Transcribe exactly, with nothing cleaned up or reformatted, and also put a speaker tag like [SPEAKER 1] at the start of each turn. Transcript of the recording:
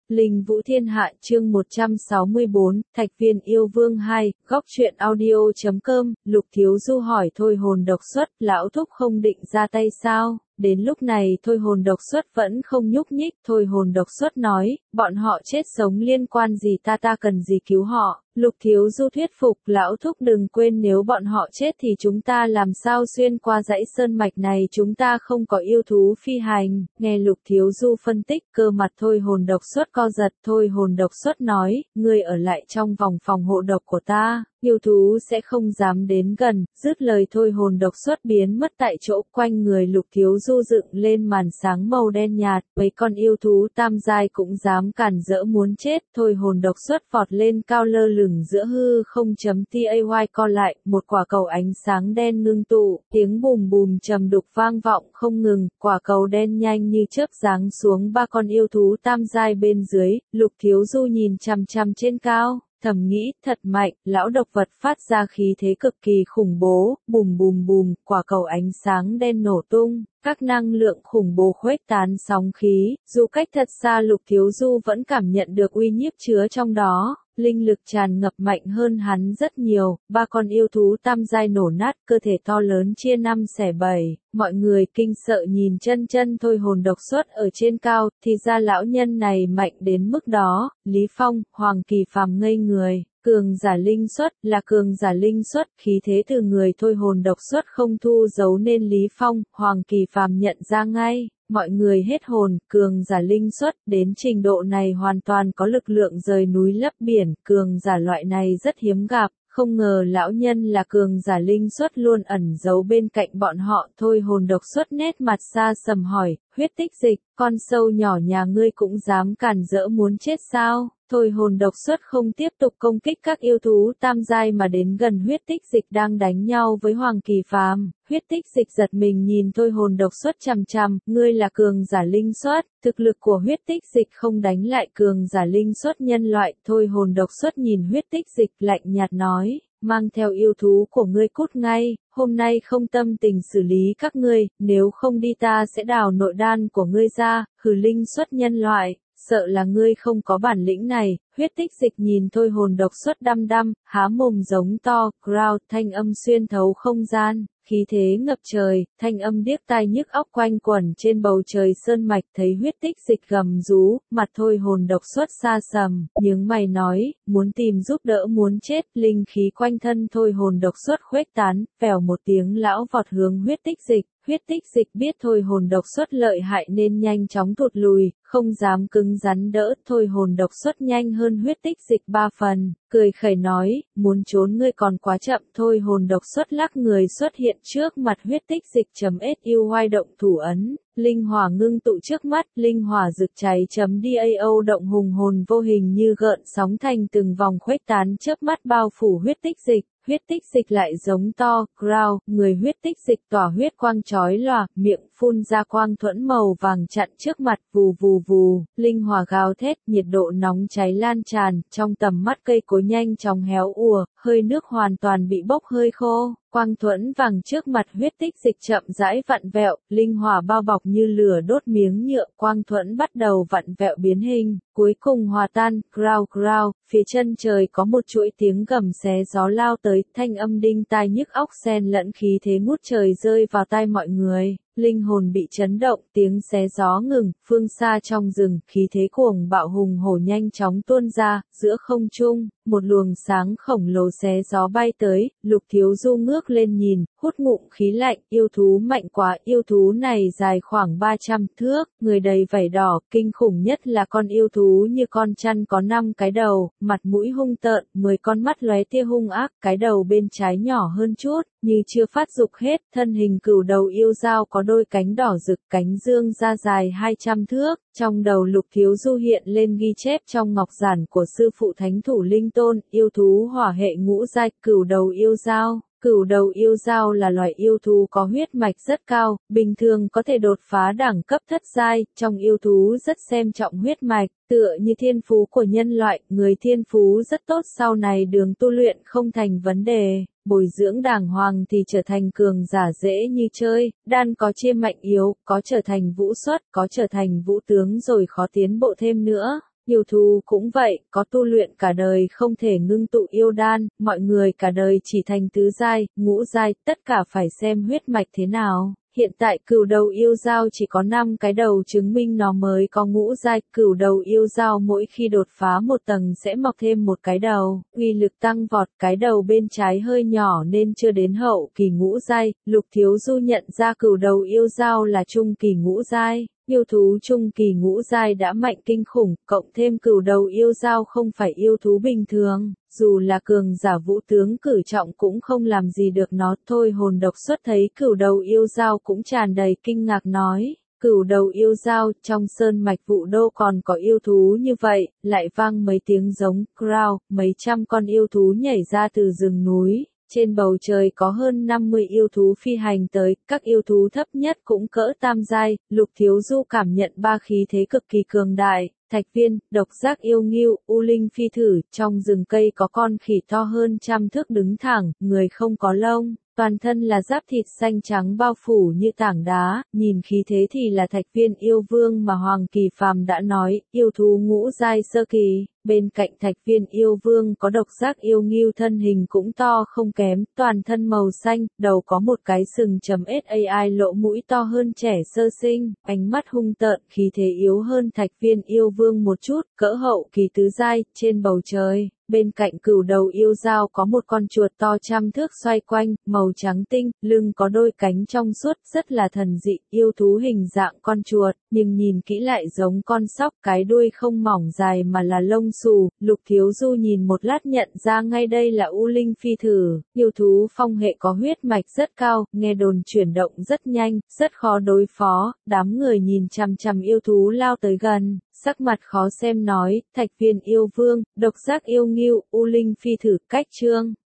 [SPEAKER 1] Linh Vũ Thiên Hạ chương một trăm sáu mươi bốn, Thạch Viên Yêu Vương hai, góc truyện audio.com, Lục Thiếu Du hỏi Thôi Hồn Độc Xuất, lão thúc không định ra tay sao? Đến lúc này Thôi Hồn Độc Xuất vẫn không nhúc nhích, Thôi Hồn Độc Xuất nói, bọn họ chết sống liên quan gì ta ta cần gì cứu họ. Lục Thiếu Du thuyết phục, lão thúc đừng quên nếu bọn họ chết thì chúng ta làm sao xuyên qua dãy sơn mạch này, chúng ta không có yêu thú phi hành. Nghe Lục Thiếu Du phân tích, cơ mặt Thôi Hồn Độc Xuất co giật, Thôi Hồn Độc Xuất nói, ngươi ở lại trong vòng phòng hộ độc của ta, yêu thú sẽ không dám đến gần. Dứt lời Thôi Hồn Độc Xuất biến mất tại chỗ, quanh người Lục Thiếu Du dựng lên màn sáng màu đen nhạt, mấy con yêu thú tam giai cũng dám cản rỡ muốn chết. Thôi Hồn Độc Xuất vọt lên cao lơ lửng giữa hư không chấm tay co lại, một quả cầu ánh sáng đen ngưng tụ, tiếng bùm bùm trầm đục vang vọng không ngừng, quả cầu đen nhanh như chớp giáng xuống ba con yêu thú tam giai bên dưới. Lục Thiếu Du nhìn chằm chằm trên cao, thầm nghĩ, thật mạnh, lão độc vật phát ra khí thế cực kỳ khủng bố, bùm bùm bùm, quả cầu ánh sáng đen nổ tung, các năng lượng khủng bố khuếch tán sóng khí, dù cách thật xa Lục Thiếu Du vẫn cảm nhận được uy nhiếp chứa trong đó, linh lực tràn ngập mạnh hơn hắn rất nhiều, ba con yêu thú tam giai nổ nát, cơ thể to lớn chia năm xẻ bảy, mọi người kinh sợ nhìn chân chân Thôi Hồn Độc Xuất ở trên cao, thì ra lão nhân này mạnh đến mức đó. Lý Phong, Hoàng Kỳ Phàm ngây người. Cường giả linh xuất, là cường giả linh xuất, khí thế từ người Thôi Hồn Độc Xuất không thu giấu nên Lý Phong, Hoàng Kỳ Phàm nhận ra ngay, mọi người hết hồn, cường giả linh xuất, đến trình độ này hoàn toàn có lực lượng rời núi lấp biển, cường giả loại này rất hiếm gặp. Không ngờ lão nhân là cường giả linh xuất luôn ẩn giấu bên cạnh bọn họ. Thôi Hồn Độc Xuất nét mặt xa sầm hỏi, huyết tích dịch, con sâu nhỏ nhà ngươi cũng dám cản rỡ muốn chết sao? Thôi Hồn Độc Xuất không tiếp tục công kích các yêu thú tam giai mà đến gần huyết tích dịch đang đánh nhau với Hoàng Kỳ Phàm. Huyết tích dịch giật mình nhìn Thôi Hồn Độc Xuất chằm chằm, ngươi là cường giả linh xuất, thực lực của huyết tích dịch không đánh lại cường giả linh xuất nhân loại. Thôi Hồn Độc Xuất nhìn huyết tích dịch lạnh nhạt nói, mang theo yêu thú của ngươi cút ngay, hôm nay không tâm tình xử lý các ngươi, nếu không đi ta sẽ đào nội đan của ngươi ra. Hừ, linh xuất nhân loại, sợ là ngươi không có bản lĩnh này. Huyết tích dịch nhìn Thôi Hồn Độc Xuất đăm đăm, há mồm giống to, growl, thanh âm xuyên thấu không gian, khí thế ngập trời, thanh âm điếc tai nhức óc quanh quẩn trên bầu trời sơn mạch. Thấy huyết tích dịch gầm rú, mặt Thôi Hồn Độc Xuất xa sầm, nhướng mày nói, muốn tìm giúp đỡ muốn chết. Linh khí quanh thân Thôi Hồn Độc Xuất khuếch tán, vèo một tiếng lão vọt hướng huyết tích dịch. Huyết tích dịch biết Thôi Hồn Độc Xuất lợi hại nên nhanh chóng thụt lùi, không dám cứng rắn đỡ. Thôi Hồn Độc Xuất nhanh hơn huyết tích dịch ba phần, cười khẩy nói, muốn trốn ngươi còn quá chậm. Thôi Hồn Độc Xuất lắc người xuất hiện trước mặt huyết tích dịch. Chấm SUY động thủ ấn, linh hỏa ngưng tụ trước mắt, linh hỏa rực cháy. Chấm DAO động hùng hồn vô hình như gợn sóng thành từng vòng khuếch tán chớp mắt bao phủ huyết tích dịch. Huyết tích dịch lại giống to, growl, người huyết tích dịch tỏa huyết quang chói lòa, miệng phun ra quang thuẫn màu vàng chặn trước mặt, vù vù vù, linh hỏa gào thét, nhiệt độ nóng cháy lan tràn, trong tầm mắt cây cối nhanh chóng héo ùa, hơi nước hoàn toàn bị bốc hơi khô. Quang thuẫn vàng trước mặt huyết tích dịch chậm rãi vặn vẹo, linh hỏa bao bọc như lửa đốt miếng nhựa, quang thuẫn bắt đầu vặn vẹo biến hình, cuối cùng hòa tan. Growl growl, phía chân trời có một chuỗi tiếng gầm xé gió lao tới, thanh âm đinh tai nhức óc xen lẫn khí thế ngút trời rơi vào tai mọi người. Linh hồn bị chấn động, tiếng xé gió ngừng, phương xa trong rừng, khí thế cuồng bạo hùng hổ nhanh chóng tuôn ra, giữa không trung, một luồng sáng khổng lồ xé gió bay tới. Lục Thiếu Du ngước lên nhìn, hút ngụm khí lạnh, yêu thú mạnh quá, yêu thú này dài khoảng ba trăm thước, người đầy vảy đỏ, kinh khủng nhất là con yêu thú như con chăn có năm cái đầu, mặt mũi hung tợn, mười con mắt lóe tia hung ác, cái đầu bên trái nhỏ hơn chút, như chưa phát dục hết, thân hình cửu đầu yêu dao có đôi cánh đỏ rực, cánh dương ra dài hai trăm thước. Trong đầu Lục Thiếu Du hiện lên ghi chép trong ngọc giản của sư phụ Thánh Thủ Linh Tôn, yêu thú hỏa hệ ngũ giai, cửu đầu yêu dao. Cửu đầu yêu dao là loài yêu thú có huyết mạch rất cao, bình thường có thể đột phá đẳng cấp thất giai. Trong yêu thú rất xem trọng huyết mạch, tựa như thiên phú của nhân loại, người thiên phú rất tốt sau này đường tu luyện không thành vấn đề. Bồi dưỡng đàng hoàng thì trở thành cường giả dễ như chơi, đan có chia mạnh yếu, có trở thành vũ xuất, có trở thành vũ tướng rồi khó tiến bộ thêm nữa. Yêu thú cũng vậy, có tu luyện cả đời không thể ngưng tụ yêu đan, mọi người cả đời chỉ thành tứ giai, ngũ giai, tất cả phải xem huyết mạch thế nào. Hiện tại cửu đầu yêu dao chỉ có năm cái đầu chứng minh nó mới có ngũ giai, cửu đầu yêu dao mỗi khi đột phá một tầng sẽ mọc thêm một cái đầu, uy lực tăng vọt, cái đầu bên trái hơi nhỏ nên chưa đến hậu kỳ ngũ giai, Lục Thiếu Du nhận ra cửu đầu yêu dao là trung kỳ ngũ giai. Yêu thú trung kỳ ngũ giai đã mạnh kinh khủng, cộng thêm cửu đầu yêu dao không phải yêu thú bình thường, dù là cường giả vũ tướng cử trọng cũng không làm gì được nó. Thôi hồn độc xuất thấy cửu đầu yêu dao cũng tràn đầy kinh ngạc nói, cửu đầu yêu dao, trong sơn mạch Vũ Đô còn có yêu thú như vậy, lại vang mấy tiếng giống crow, mấy trăm con yêu thú nhảy ra từ rừng núi. Trên bầu trời có hơn năm mươi yêu thú phi hành tới, các yêu thú thấp nhất cũng cỡ tam giai, Lục Thiếu Du cảm nhận ba khí thế cực kỳ cường đại, Thạch Viên, độc giác yêu ngưu, U Linh phi thử, trong rừng cây có con khỉ to hơn trăm thước đứng thẳng, người không có lông, toàn thân là giáp thịt xanh trắng bao phủ như tảng đá, nhìn khí thế thì là Thạch Viên yêu vương mà Hoàng Kỳ Phàm đã nói, yêu thú ngũ giai sơ kỳ. Bên cạnh Thạch Viên yêu vương có độc giác yêu ngưu thân hình cũng to không kém, toàn thân màu xanh, đầu có một cái sừng chấm sai, lỗ mũi to hơn trẻ sơ sinh, ánh mắt hung tợn, khí thế yếu hơn Thạch Viên yêu vương một chút, cỡ hậu kỳ tứ giai. Trên bầu trời, bên cạnh cửu đầu yêu dao có một con chuột to trăm thước xoay quanh, màu trắng tinh, lưng có đôi cánh trong suốt, rất là thần dị, yêu thú hình dạng con chuột, nhưng nhìn kỹ lại giống con sóc, cái đuôi không mỏng dài mà là lông xù. Lục Thiếu Du nhìn một lát nhận ra ngay đây là U Linh phi thử, yêu thú phong hệ có huyết mạch rất cao, nghe đồn chuyển động rất nhanh, rất khó đối phó. Đám người nhìn chằm chằm yêu thú lao tới gần, sắc mặt khó xem nói, Thạch Viên yêu vương, độc giác yêu ngưu, U Linh phi thử, cách chương